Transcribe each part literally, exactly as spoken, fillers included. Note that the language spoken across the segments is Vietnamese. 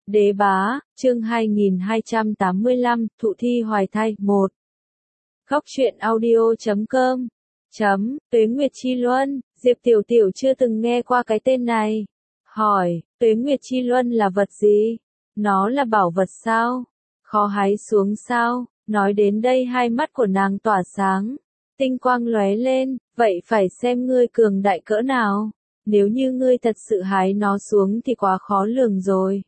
Đế bá, chương hai nghìn hai trăm tám mươi lăm, thụ thi hoài thai, một. Góc truyện audio chấm com. Chấm, Tuế Nguyệt Chi Luân, Diệp Tiểu Tiểu chưa từng nghe qua cái tên này. Hỏi, Tuế Nguyệt Chi Luân là vật gì? Nó là bảo vật sao? Khó hái xuống sao? Nói đến đây hai mắt của nàng tỏa sáng. Tinh quang lóe lên, vậy phải xem ngươi cường đại cỡ nào. Nếu như ngươi thật sự hái nó xuống thì quá khó lường rồi.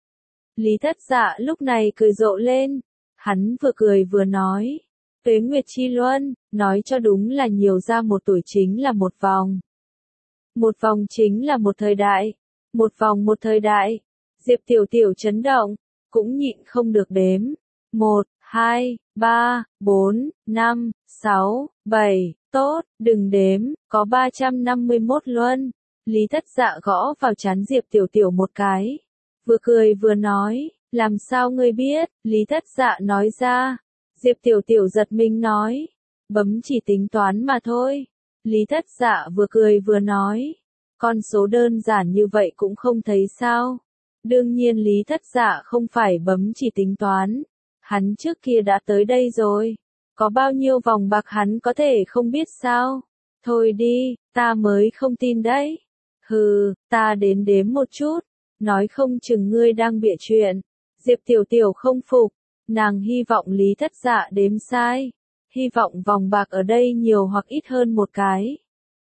Lý Thất Dạ lúc này cười rộ lên. Hắn vừa cười vừa nói. Tuế Nguyệt Chi Luân, nói cho đúng là nhiều ra một tuổi chính là một vòng. Một vòng chính là một thời đại. Một vòng một thời đại. Diệp Tiểu Tiểu chấn động, cũng nhịn không được đếm. Một, hai, ba, bốn, năm, sáu, bảy, tốt, đừng đếm, có ba trăm năm mươi mốt luân. Lý Thất Dạ gõ vào trán Diệp Tiểu Tiểu một cái. Vừa cười vừa nói, làm sao ngươi biết? Lý Thất Dạ nói ra. Diệp Tiểu Tiểu giật mình nói, bấm chỉ tính toán mà thôi. Lý Thất Dạ vừa cười vừa nói, con số đơn giản như vậy cũng không thấy sao? Đương nhiên Lý Thất Dạ không phải bấm chỉ tính toán, hắn trước kia đã tới đây rồi. Có bao nhiêu vòng bạc hắn có thể không biết sao? Thôi đi, ta mới không tin đấy. Hừ, ta đến đếm một chút, nói không chừng ngươi đang bịa chuyện. Diệp Tiểu Tiểu không phục, nàng hy vọng Lý Thất Dạ đếm sai, hy vọng vòng bạc ở đây nhiều hoặc ít hơn một cái.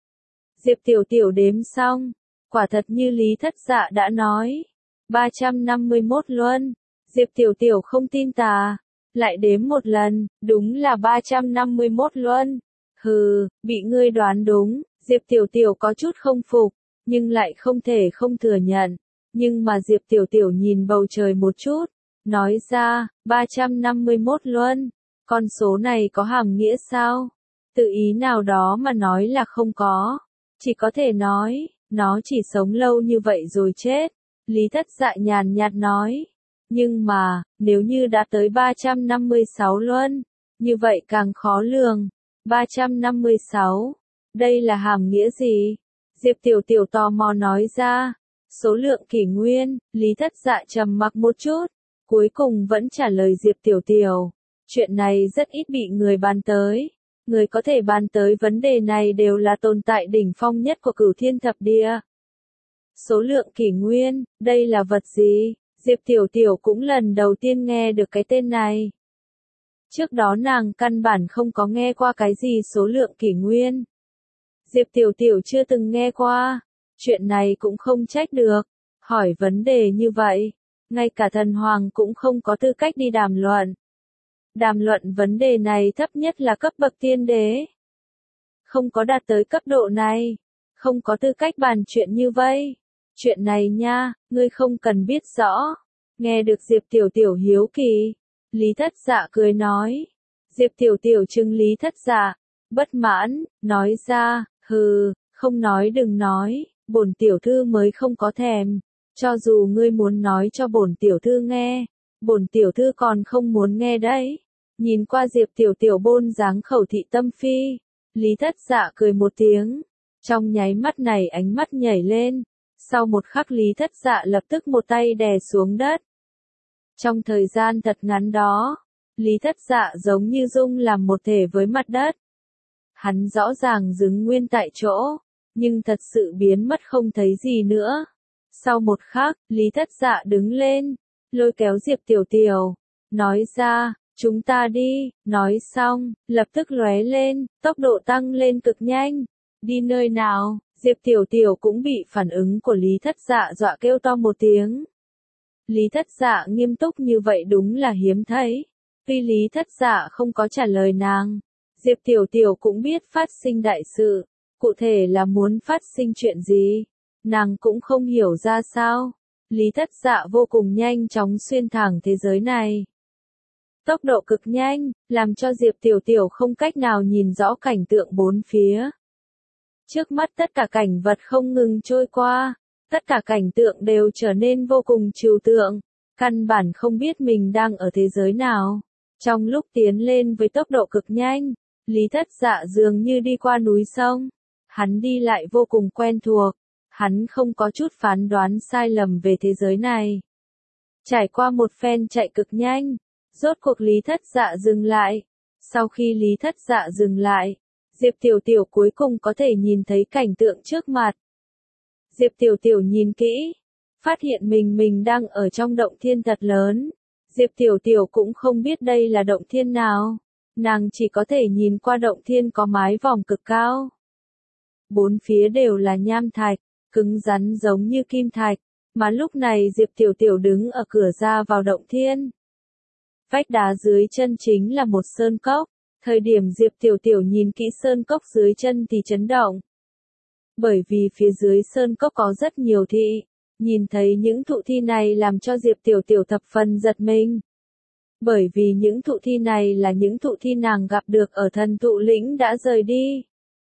Diệp Tiểu Tiểu đếm xong, quả thật như Lý Thất Dạ đã nói, ba trăm năm mươi mốt luân. Diệp Tiểu Tiểu không tin tà, lại đếm một lần, đúng là ba trăm năm mươi mốt luân. Hừ, bị ngươi đoán đúng. Diệp Tiểu Tiểu có chút không phục, nhưng lại không thể không thừa nhận. Nhưng mà Diệp Tiểu Tiểu nhìn bầu trời một chút, nói ra, ba trăm năm mươi mốt luân, con số này có hàm nghĩa sao? Tự ý nào đó mà nói là không có, chỉ có thể nói, nó chỉ sống lâu như vậy rồi chết. Lý Thất Dạ nhàn nhạt nói, nhưng mà, nếu như đã tới ba trăm năm mươi sáu luân, như vậy càng khó lường. ba trăm năm mươi sáu, đây là hàm nghĩa gì? Diệp Tiểu Tiểu tò mò nói ra, số lượng kỷ nguyên. Lý Thất Dạ trầm mặc một chút, cuối cùng vẫn trả lời Diệp Tiểu Tiểu, chuyện này rất ít bị người bàn tới. Người có thể bàn tới vấn đề này đều là tồn tại đỉnh phong nhất của Cửu Thiên Thập Địa. Số lượng kỷ nguyên, đây là vật gì? Diệp Tiểu Tiểu cũng lần đầu tiên nghe được cái tên này. Trước đó nàng căn bản không có nghe qua cái gì số lượng kỷ nguyên. Diệp Tiểu Tiểu chưa từng nghe qua. Chuyện này cũng không trách được. Hỏi vấn đề như vậy, ngay cả thần hoàng cũng không có tư cách đi đàm luận. Đàm luận vấn đề này thấp nhất là cấp bậc tiên đế. Không có đạt tới cấp độ này, không có tư cách bàn chuyện như vậy. Chuyện này nha, ngươi không cần biết rõ. Nghe được Diệp Tiểu Tiểu hiếu kỳ, Lý Thất Dạ cười nói. Diệp Tiểu Tiểu trừng Lý Thất Dạ, bất mãn, nói ra, hừ, không nói đừng nói, bổn tiểu thư mới không có thèm. Cho dù ngươi muốn nói cho bổn tiểu thư nghe, bổn tiểu thư còn không muốn nghe đấy. Nhìn qua Diệp Tiểu Tiểu bôn dáng khẩu thị tâm phi, Lý Thất Dạ cười một tiếng. Trong nháy mắt này ánh mắt nhảy lên. Sau một khắc Lý Thất Dạ lập tức một tay đè xuống đất. Trong thời gian thật ngắn đó, Lý Thất Dạ giống như dung làm một thể với mặt đất. Hắn rõ ràng dừng nguyên tại chỗ, nhưng thật sự biến mất không thấy gì nữa. Sau một khắc, Lý Thất Dạ đứng lên, lôi kéo Diệp Tiểu Tiểu, nói ra, chúng ta đi. Nói xong, lập tức lóe lên, tốc độ tăng lên cực nhanh. Đi nơi nào? Diệp Tiểu Tiểu cũng bị phản ứng của Lý Thất Dạ dọa kêu to một tiếng. Lý Thất Dạ nghiêm túc như vậy đúng là hiếm thấy. Tuy Lý Thất Dạ không có trả lời nàng, Diệp Tiểu Tiểu cũng biết phát sinh đại sự, cụ thể là muốn phát sinh chuyện gì, nàng cũng không hiểu ra sao. Lý Thất Dạ vô cùng nhanh chóng xuyên thẳng thế giới này. Tốc độ cực nhanh, làm cho Diệp Tiểu Tiểu không cách nào nhìn rõ cảnh tượng bốn phía. Trước mắt tất cả cảnh vật không ngừng trôi qua, tất cả cảnh tượng đều trở nên vô cùng trừu tượng, căn bản không biết mình đang ở thế giới nào. Trong lúc tiến lên với tốc độ cực nhanh, Lý Thất Dạ dường như đi qua núi sông, hắn đi lại vô cùng quen thuộc, hắn không có chút phán đoán sai lầm về thế giới này. Trải qua một phen chạy cực nhanh, rốt cuộc Lý Thất Dạ dừng lại. Sau khi Lý Thất Dạ dừng lại, Diệp Tiểu Tiểu cuối cùng có thể nhìn thấy cảnh tượng trước mặt. Diệp Tiểu Tiểu nhìn kỹ, phát hiện mình mình đang ở trong động thiên thật lớn. Diệp Tiểu Tiểu cũng không biết đây là động thiên nào, nàng chỉ có thể nhìn qua động thiên có mái vòm cực cao. Bốn phía đều là nham thạch, cứng rắn giống như kim thạch, mà lúc này Diệp Tiểu Tiểu đứng ở cửa ra vào động thiên. Vách đá dưới chân chính là một sơn cốc, thời điểm Diệp Tiểu Tiểu nhìn kỹ sơn cốc dưới chân thì chấn động. Bởi vì phía dưới sơn cốc có rất nhiều thị, nhìn thấy những thụ thi này làm cho Diệp Tiểu Tiểu thập phần giật mình. Bởi vì những thụ thi này là những thụ thi nàng gặp được ở thần thụ lĩnh đã rời đi.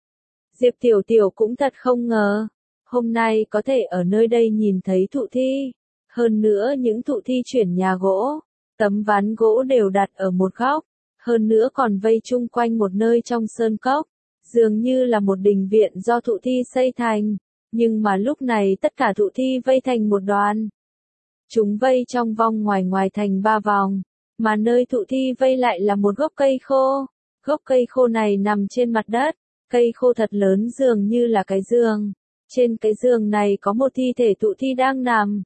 Diệp Tiểu Tiểu cũng thật không ngờ, hôm nay có thể ở nơi đây nhìn thấy thụ thi. Hơn nữa những thụ thi chuyển nhà gỗ, tấm ván gỗ đều đặt ở một góc, hơn nữa còn vây chung quanh một nơi trong sơn cốc, dường như là một đình viện do thụ thi xây thành, nhưng mà lúc này tất cả thụ thi vây thành một đoàn. Chúng vây trong vòng ngoài ngoài thành ba vòng, mà nơi thụ thi vây lại là một gốc cây khô. Gốc cây khô này nằm trên mặt đất, cây khô thật lớn dường như là cái giường. Trên cái giường này có một thi thể thụ thi đang nằm.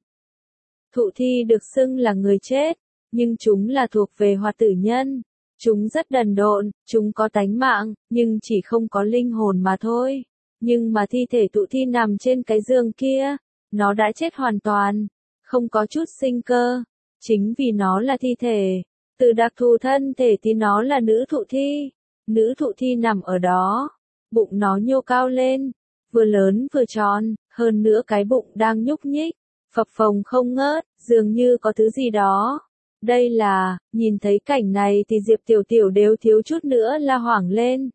Thụ thi được xưng là người chết, nhưng chúng là thuộc về hoạt tử nhân. Chúng rất đần độn, chúng có tánh mạng, nhưng chỉ không có linh hồn mà thôi. Nhưng mà thi thể thụ thi nằm trên cái giường kia, nó đã chết hoàn toàn, không có chút sinh cơ. Chính vì nó là thi thể, từ đặc thù thân thể thì nó là nữ thụ thi. Nữ thụ thi nằm ở đó, bụng nó nhô cao lên, vừa lớn vừa tròn, hơn nữa cái bụng đang nhúc nhích, phập phồng không ngớt, dường như có thứ gì đó. Đây là, nhìn thấy cảnh này thì Diệp Tiểu Tiểu đều thiếu chút nữa là hoảng lên.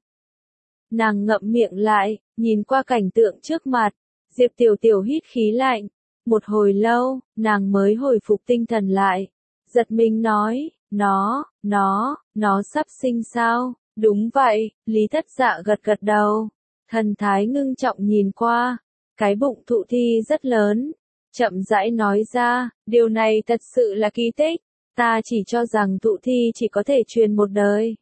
Nàng ngậm miệng lại, nhìn qua cảnh tượng trước mặt, Diệp Tiểu Tiểu hít khí lạnh. Một hồi lâu, nàng mới hồi phục tinh thần lại. Giật mình nói, nó, nó, nó sắp sinh sao? Đúng vậy, Lý Thất Dạ gật gật đầu. Thần thái ngưng trọng nhìn qua, cái bụng thụ thi rất lớn. Chậm rãi nói ra, điều này thật sự là kỳ tích. Ta chỉ cho rằng thụ thi chỉ có thể truyền một đời.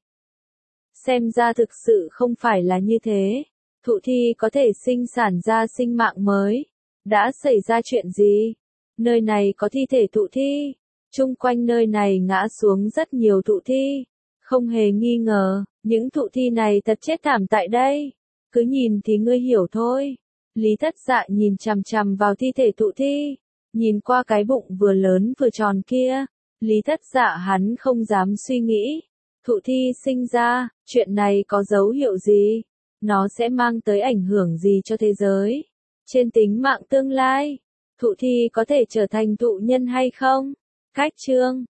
Xem ra thực sự không phải là như thế. Thụ thi có thể sinh sản ra sinh mạng mới. Đã xảy ra chuyện gì? Nơi này có thi thể thụ thi. Chung quanh nơi này ngã xuống rất nhiều thụ thi. Không hề nghi ngờ, những thụ thi này thật chết thảm tại đây. Cứ nhìn thì ngươi hiểu thôi. Lý Thất Dạ nhìn chằm chằm vào thi thể thụ thi. Nhìn qua cái bụng vừa lớn vừa tròn kia. Lý Thất Dạ hắn không dám suy nghĩ. Thụ thi sinh ra, chuyện này có dấu hiệu gì? Nó sẽ mang tới ảnh hưởng gì cho thế giới? Trên tính mạng tương lai, thụ thi có thể trở thành thụ nhân hay không? Cách chương